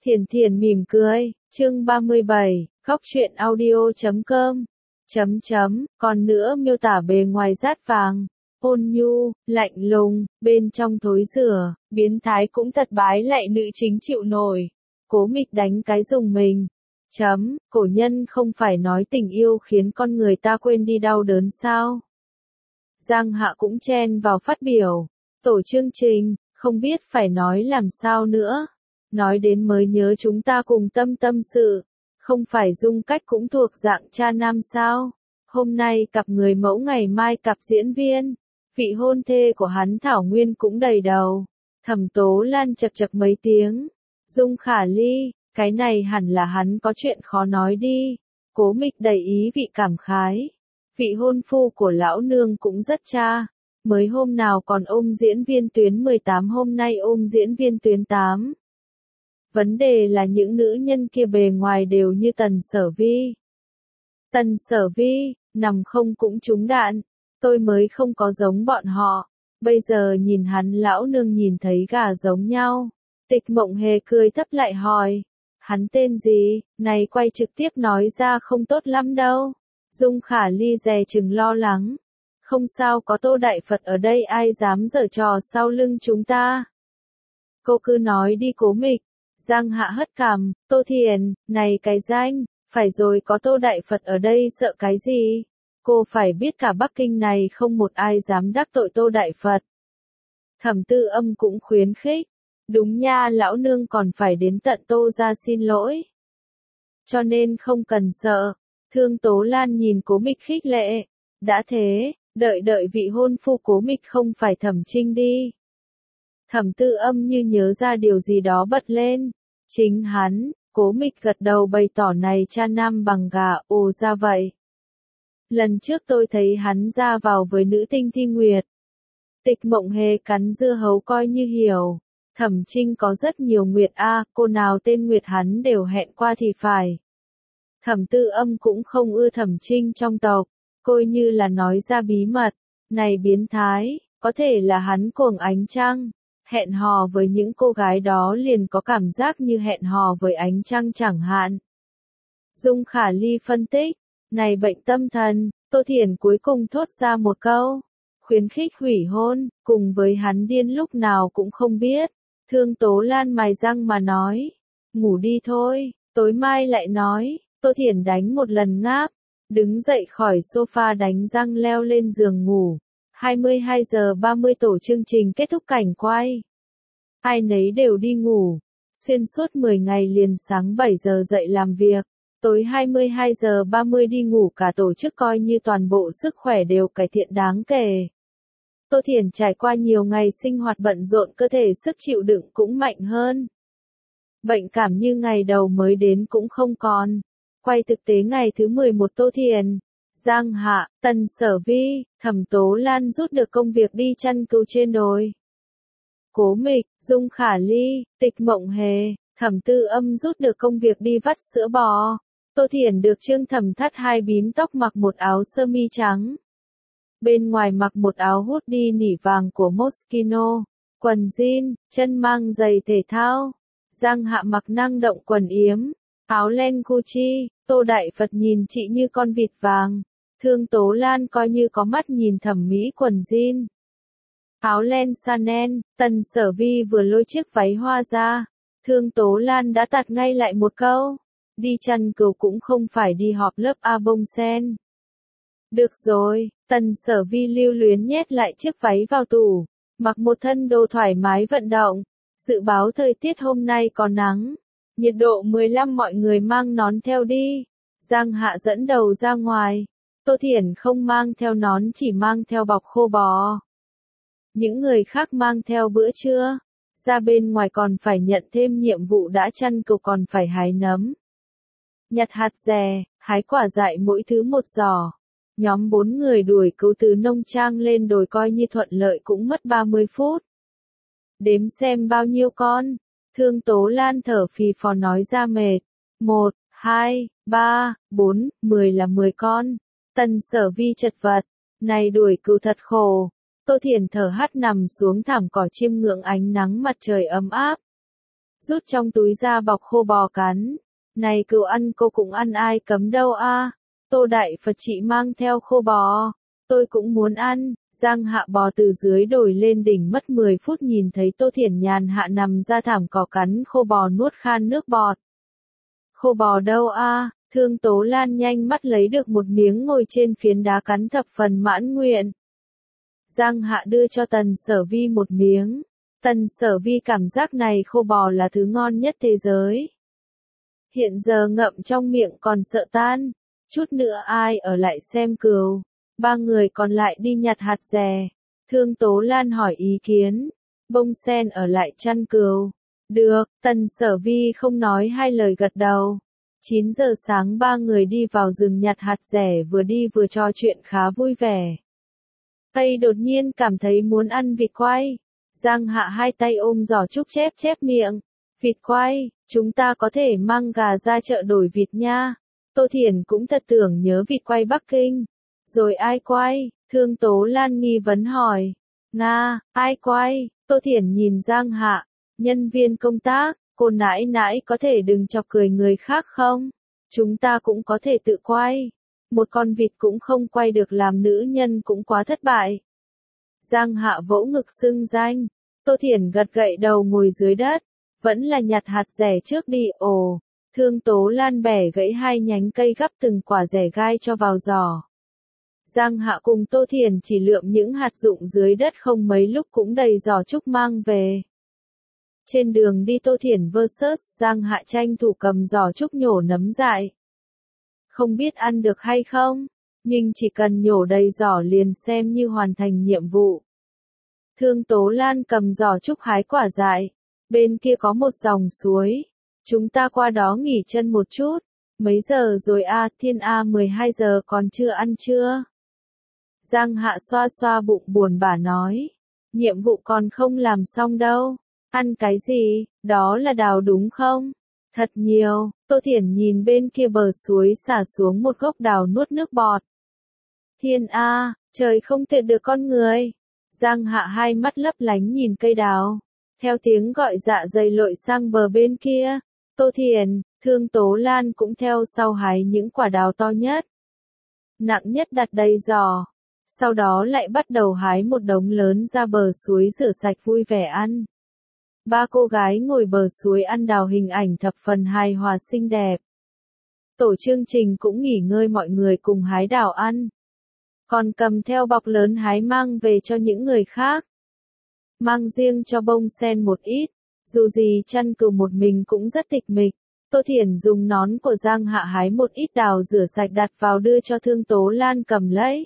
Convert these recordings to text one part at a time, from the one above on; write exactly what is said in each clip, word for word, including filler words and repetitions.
Thiền Thiền mỉm cười, chương ba mươi bảy, góc truyện audio chấm com, chấm chấm, còn nữa miêu tả bề ngoài rát vàng, ôn nhu, lạnh lùng, bên trong thối rửa, biến thái cũng thật bái lại nữ chính chịu nổi. Cố Mịch đánh cái dùng mình. Chấm, cổ nhân không phải nói tình yêu khiến con người ta quên đi đau đớn sao? Giang Hạ cũng chen vào phát biểu. Tổ chương trình, không biết phải nói làm sao nữa. Nói đến mới nhớ chúng ta cùng tâm tâm sự. Không phải Dung Cách cũng thuộc dạng cha nam sao? Hôm nay cặp người mẫu, ngày mai cặp diễn viên. Vị hôn thê của hắn Thảo Nguyên cũng đầy đầu. Thẩm Tố Lan chật chật mấy tiếng. Dung Khả Ly, cái này hẳn là hắn có chuyện khó nói đi. Cố Mịch đầy ý vị cảm khái. Vị hôn phu của lão nương cũng rất cha. Mới hôm nào còn ôm diễn viên tuyến mười tám, hôm nay ôm diễn viên tuyến tám. Vấn đề là những nữ nhân kia bề ngoài đều như Tần Sở Vi. Tần Sở Vi, nằm không cũng trúng đạn. Tôi mới không có giống bọn họ. Bây giờ nhìn hắn lão nương nhìn thấy gà giống nhau. Tịch Mộng Hề cười thấp lại hỏi. Hắn tên gì, này quay trực tiếp nói ra không tốt lắm đâu. Dung Khả Ly dè chừng lo lắng. Không sao, có Tô Đại Phật ở đây, ai dám giở trò sau lưng chúng ta. Cô cứ nói đi Cố Mịch. Giang Hạ hất cằm, Tô Thiền, này cái danh, phải rồi, có Tô Đại Phật ở đây sợ cái gì? Cô phải biết cả Bắc Kinh này không một ai dám đắc tội Tô Đại Phật. Thẩm Tư Âm cũng khuyến khích. Đúng nha, lão nương còn phải đến tận Tô ra xin lỗi. Cho nên không cần sợ. Thương Tố Lan nhìn Cố Mịch khích lệ. Đã thế, đợi đợi vị hôn phu Cố Mịch không phải Thẩm Trinh đi. Thẩm Tư Âm như nhớ ra điều gì đó bật lên. Chính hắn. Cố Mịch gật đầu bày tỏ này cha nam bằng gà, ồ ra vậy. Lần trước tôi thấy hắn ra vào với nữ tinh Thi Nguyệt. Tịch Mộng Hề cắn dưa hấu coi như hiểu. Thẩm Trinh có rất nhiều Nguyệt a, cô nào tên Nguyệt hắn đều hẹn qua thì phải. Thẩm Tư Âm cũng không ưa Thẩm Trinh trong tộc, coi như là nói ra bí mật. Này biến thái, có thể là hắn cuồng ánh trăng. Hẹn hò với những cô gái đó liền có cảm giác như hẹn hò với ánh trăng chẳng hạn. Dung Khả Ly phân tích, này bệnh tâm thần, Tô Thiển cuối cùng thốt ra một câu. Khuyến khích hủy hôn, cùng với hắn điên lúc nào cũng không biết. Thương Tố Lan mài răng mà nói. Ngủ đi thôi, tối mai lại nói. Tô Thiển đánh một lần ngáp. Đứng dậy khỏi sofa đánh răng leo lên giường ngủ. hai mươi hai giờ ba mươi tổ chương trình kết thúc cảnh quay. Ai nấy đều đi ngủ. Xuyên suốt mười ngày liền sáng bảy giờ dậy làm việc. Tối hai mươi hai giờ ba mươi đi ngủ, cả tổ chức coi như toàn bộ sức khỏe đều cải thiện đáng kể. Tô Thiển trải qua nhiều ngày sinh hoạt bận rộn, cơ thể sức chịu đựng cũng mạnh hơn. Bệnh cảm như ngày đầu mới đến cũng không còn. Quay thực tế ngày thứ mười một, Tô Thiển, Giang Hạ, Tần Sở Vi, Thẩm Tố Lan rút được công việc đi chăn cừu trên đồi. Cố Mịch, Dung Khả Ly, Tịch Mộng Hề, Thẩm Tư Âm rút được công việc đi vắt sữa bò. Tô Thiển được Trương Thẩm Thắt hai bím tóc mặc một áo sơ mi trắng. Bên ngoài mặc một áo hoodie nỉ vàng của Moschino, quần jean, chân mang giày thể thao. Giang Hạ mặc năng động quần yếm, áo len Gucci. Tô Đại Phật nhìn chị như con vịt vàng. Thương Tố Lan coi như có mắt nhìn thẩm mỹ quần jean. Áo len Chanel. Tần Sở Vi vừa lôi chiếc váy hoa ra. Thương Tố Lan đã tạt ngay lại một câu. Đi chăn cừu cũng không phải đi họp lớp A bông sen. Được rồi, Tần Sở Vi lưu luyến nhét lại chiếc váy vào tủ. Mặc một thân đồ thoải mái vận động. Dự báo thời tiết hôm nay có nắng. Nhiệt độ mười lăm, mọi người mang nón theo đi. Giang Hạ dẫn đầu ra ngoài. Tô Thiển không mang theo nón, chỉ mang theo bọc khô bò. Những người khác mang theo bữa trưa. Ra bên ngoài còn phải nhận thêm nhiệm vụ, đã chăn cừu còn phải hái nấm, nhặt hạt dẻ, hái quả dại mỗi thứ một giỏ. Nhóm bốn người đuổi cừu từ nông trang lên đồi coi như thuận lợi cũng mất ba mươi phút. Đếm xem bao nhiêu con. Thương Tố Lan thở phì phò nói ra mệt. Một, hai, ba, bốn, mười là mười con. Tần Sở Vi chật vật. Này đuổi cừu thật khổ. Tô Thiển thở hắt nằm xuống thảm cỏ chiêm ngưỡng ánh nắng mặt trời ấm áp. rút trong túi ra bọc khô bò cắn. Này cừu ăn cô cũng ăn ai cấm đâu a. Tô Đại Phật chị mang theo khô bò. Tôi cũng muốn ăn. Giang Hạ bò từ dưới đồi lên đỉnh mất mười phút nhìn thấy Tô Thiển nhàn hạ nằm ra thảm cỏ cắn khô bò nuốt khan nước bọt. Khô bò đâu a? Thương Tố Lan nhanh mắt lấy được một miếng ngồi trên phiến đá cắn thập phần mãn nguyện. Giang Hạ đưa cho Tần Sở Vi một miếng. Tần Sở Vi cảm giác này khô bò là thứ ngon nhất thế giới. Hiện giờ ngậm trong miệng còn sợ tan. Chút nữa ai ở lại xem cừu. Ba người còn lại đi nhặt hạt dẻ. Thương Tố Lan hỏi ý kiến. Bông sen ở lại chăn cừu. Được, Tần Sở Vi không nói hai lời gật đầu. chín giờ sáng ba người đi vào rừng nhặt hạt dẻ vừa đi vừa trò chuyện khá vui vẻ. Tây đột nhiên cảm thấy muốn ăn vịt quay. Giang Hạ hai tay ôm giỏ trúc chép chép miệng. Vịt quay, chúng ta có thể mang gà ra chợ đổi vịt nha. Tô Thiển cũng thật tưởng nhớ vịt quay Bắc Kinh. Rồi ai quay? Thương Tố Lan nghi vấn hỏi. Nga, ai quay? Tô Thiển nhìn Giang Hạ. Nhân viên công tác, cô nãi nãi có thể đừng chọc cười người khác không? Chúng ta cũng có thể tự quay. Một con vịt cũng không quay được làm nữ nhân cũng quá thất bại. Giang Hạ vỗ ngực xưng danh. Tô Thiển gật gậy đầu ngồi dưới đất. Vẫn là nhặt hạt dẻ trước đi. Ồ, Thương Tố Lan bẻ gãy hai nhánh cây gắp từng quả dẻ gai cho vào giỏ. Giang Hạ cùng Tô Thiển chỉ lượm những hạt rụng dưới đất không mấy lúc cũng đầy giỏ trúc mang về. Trên đường đi Tô Thiển versus Giang Hạ tranh thủ cầm giỏ trúc nhổ nấm dại. Không biết ăn được hay không, nhưng chỉ cần nhổ đầy giỏ liền xem như hoàn thành nhiệm vụ. Thương Tố Lan cầm giỏ trúc hái quả dại. Bên kia có một dòng suối. Chúng ta qua đó nghỉ chân một chút. Mấy giờ rồi a? Thiên a mười hai giờ còn chưa ăn chưa? Giang Hạ xoa xoa bụng buồn bã nói. Nhiệm vụ còn không làm xong đâu. Ăn cái gì? Đó là đào đúng không? Thật nhiều. Tô Thiển nhìn bên kia bờ suối xả xuống một gốc đào nuốt nước bọt. Thiên a, trời không thiệt được con người. Giang Hạ hai mắt lấp lánh nhìn cây đào. Theo tiếng gọi dạ dày lội sang bờ bên kia. Tô Thiển, Thương Tố Lan cũng theo sau hái những quả đào to nhất. Nặng nhất đặt đầy giỏ. Sau đó lại bắt đầu hái một đống lớn ra bờ suối rửa sạch vui vẻ ăn. Ba cô gái ngồi bờ suối ăn đào hình ảnh thập phần hài hòa xinh đẹp. Tổ chương trình cũng nghỉ ngơi mọi người cùng hái đào ăn. Còn cầm theo bọc lớn hái mang về cho những người khác. Mang riêng cho bông sen một ít. Dù gì chăn cừu một mình cũng rất tịch mịch. Tô Thiển dùng nón của Giang Hạ hái một ít đào rửa sạch đặt vào đưa cho Thương Tố Lan cầm lấy.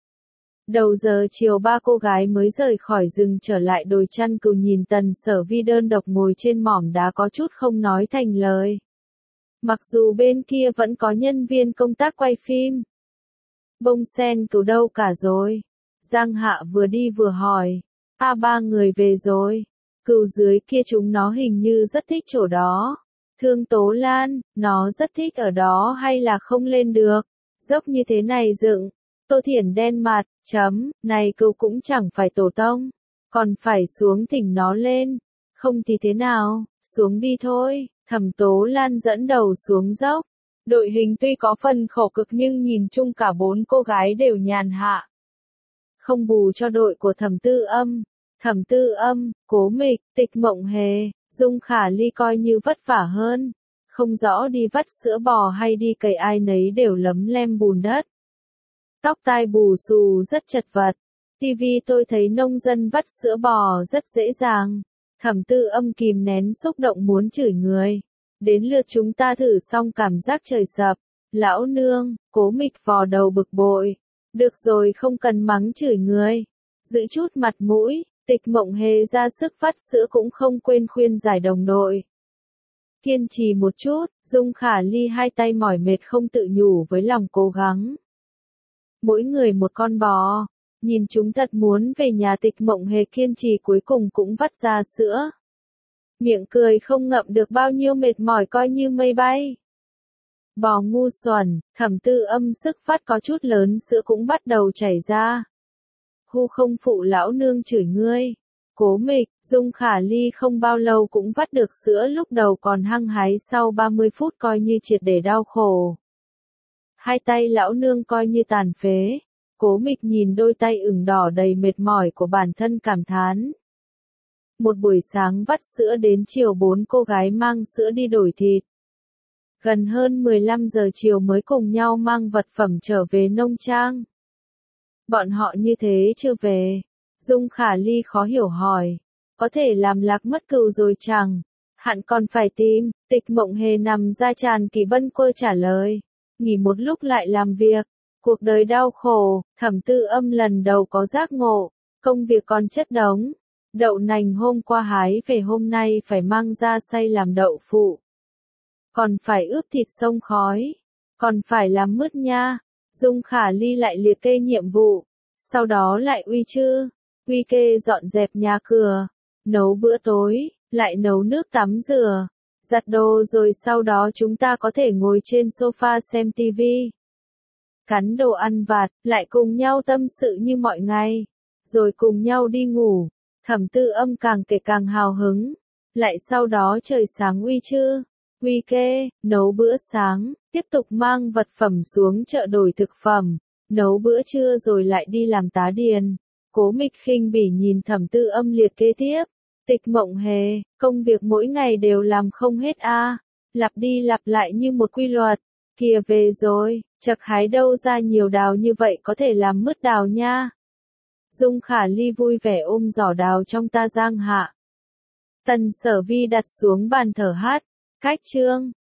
Đầu giờ chiều ba cô gái mới rời khỏi rừng trở lại đồi chăn cừu nhìn Tần Sở Vi đơn độc ngồi trên mỏm đá có chút không nói thành lời. Mặc dù bên kia vẫn có nhân viên công tác quay phim. Bông sen cừu đâu cả rồi? Giang Hạ vừa đi vừa hỏi. A ba người về rồi. Cừu dưới kia chúng nó hình như rất thích chỗ đó. Thương Tố Lan, nó rất thích ở đó hay là không lên được? Dốc như thế này dựng. Tô Thiển đen mặt, chấm, này cừu cũng chẳng phải tổ tông. Còn phải xuống thỉnh nó lên. Không thì thế nào, xuống đi thôi. Thẩm Tố Lan dẫn đầu xuống dốc. Đội hình tuy có phần khổ cực nhưng nhìn chung cả bốn cô gái đều nhàn hạ. Không bù cho đội của Thẩm Tư Âm. Thẩm Tư Âm, Cố Mịch, Tịch Mộng Hề, Dung Khả Ly coi như vất vả hơn. Không rõ đi vắt sữa bò hay đi cày ai nấy đều lấm lem bùn đất. Tóc tai bù xù rất chật vật. ti vi tôi thấy nông dân vắt sữa bò rất dễ dàng. Thẩm Tư Âm kìm nén xúc động muốn chửi người. Đến lượt chúng ta thử xong cảm giác trời sập. Lão nương, Cố Mịch vò đầu bực bội. Được rồi không cần mắng chửi người. Giữ chút mặt mũi. Tịch Mộng Hề ra sức vắt sữa cũng không quên khuyên giải đồng đội. Kiên trì một chút, Dung Khả Ly hai tay mỏi mệt không tự nhủ với lòng cố gắng. Mỗi người một con bò, nhìn chúng thật muốn về nhà. Tịch Mộng Hề kiên trì cuối cùng cũng vắt ra sữa. Miệng cười không ngậm được bao nhiêu mệt mỏi coi như mây bay. Bò ngu xuẩn, Thẩm Tư Âm sức vắt có chút lớn sữa cũng bắt đầu chảy ra. Hu không phụ lão nương chửi ngươi. Cố Mịch, Dung Khả Ly không bao lâu cũng vắt được sữa, lúc đầu còn hăng hái, sau ba mươi phút coi như triệt để đau khổ. Hai tay lão nương coi như tàn phế. Cố Mịch nhìn đôi tay ửng đỏ đầy mệt mỏi của bản thân cảm thán. Một buổi sáng vắt sữa đến chiều bốn cô gái mang sữa đi đổi thịt. Gần hơn mười lăm giờ chiều mới cùng nhau mang vật phẩm trở về nông trang. Bọn họ như thế chưa về. Dung Khả Ly khó hiểu hỏi. Có thể làm lạc mất cừu rồi chẳng? Hạn còn phải tìm. Tịch Mộng Hề nằm ra tràn Kỳ Bân Quơ trả lời. Nghỉ một lúc lại làm việc. Cuộc đời đau khổ. Thẩm Tư Âm lần đầu có giác ngộ. Công việc còn chất đống. Đậu nành hôm qua hái về hôm nay phải mang ra xay làm đậu phụ. Còn phải ướp thịt sông khói. Còn phải làm mứt nha. Dung Khả Ly lại liệt kê nhiệm vụ. Sau đó lại uy chư. Uy kê dọn dẹp nhà cửa. Nấu bữa tối. Lại nấu nước tắm rửa. Giặt đồ rồi sau đó chúng ta có thể ngồi trên sofa xem tivi. Cắn đồ ăn vặt. Lại cùng nhau tâm sự như mọi ngày. Rồi cùng nhau đi ngủ. Thẩm Tư Âm càng kể càng hào hứng. Lại sau đó trời sáng uy chư. Uy kê, nấu bữa sáng, tiếp tục mang vật phẩm xuống chợ đổi thực phẩm, nấu bữa trưa rồi lại đi làm tá điền. Cố Mịch khinh bỉ nhìn Thẩm Tư Âm liệt kê tiếp. Tịch Mộng Hề, công việc mỗi ngày đều làm không hết a, à. Lặp đi lặp lại như một quy luật. Kìa về rồi, chật hái đâu ra nhiều đào như vậy, có thể làm mứt đào nha. Dung Khả Ly vui vẻ ôm giỏ đào trong ta giang hạ. Tần Sở Vi đặt xuống bàn thở hát. Cách chương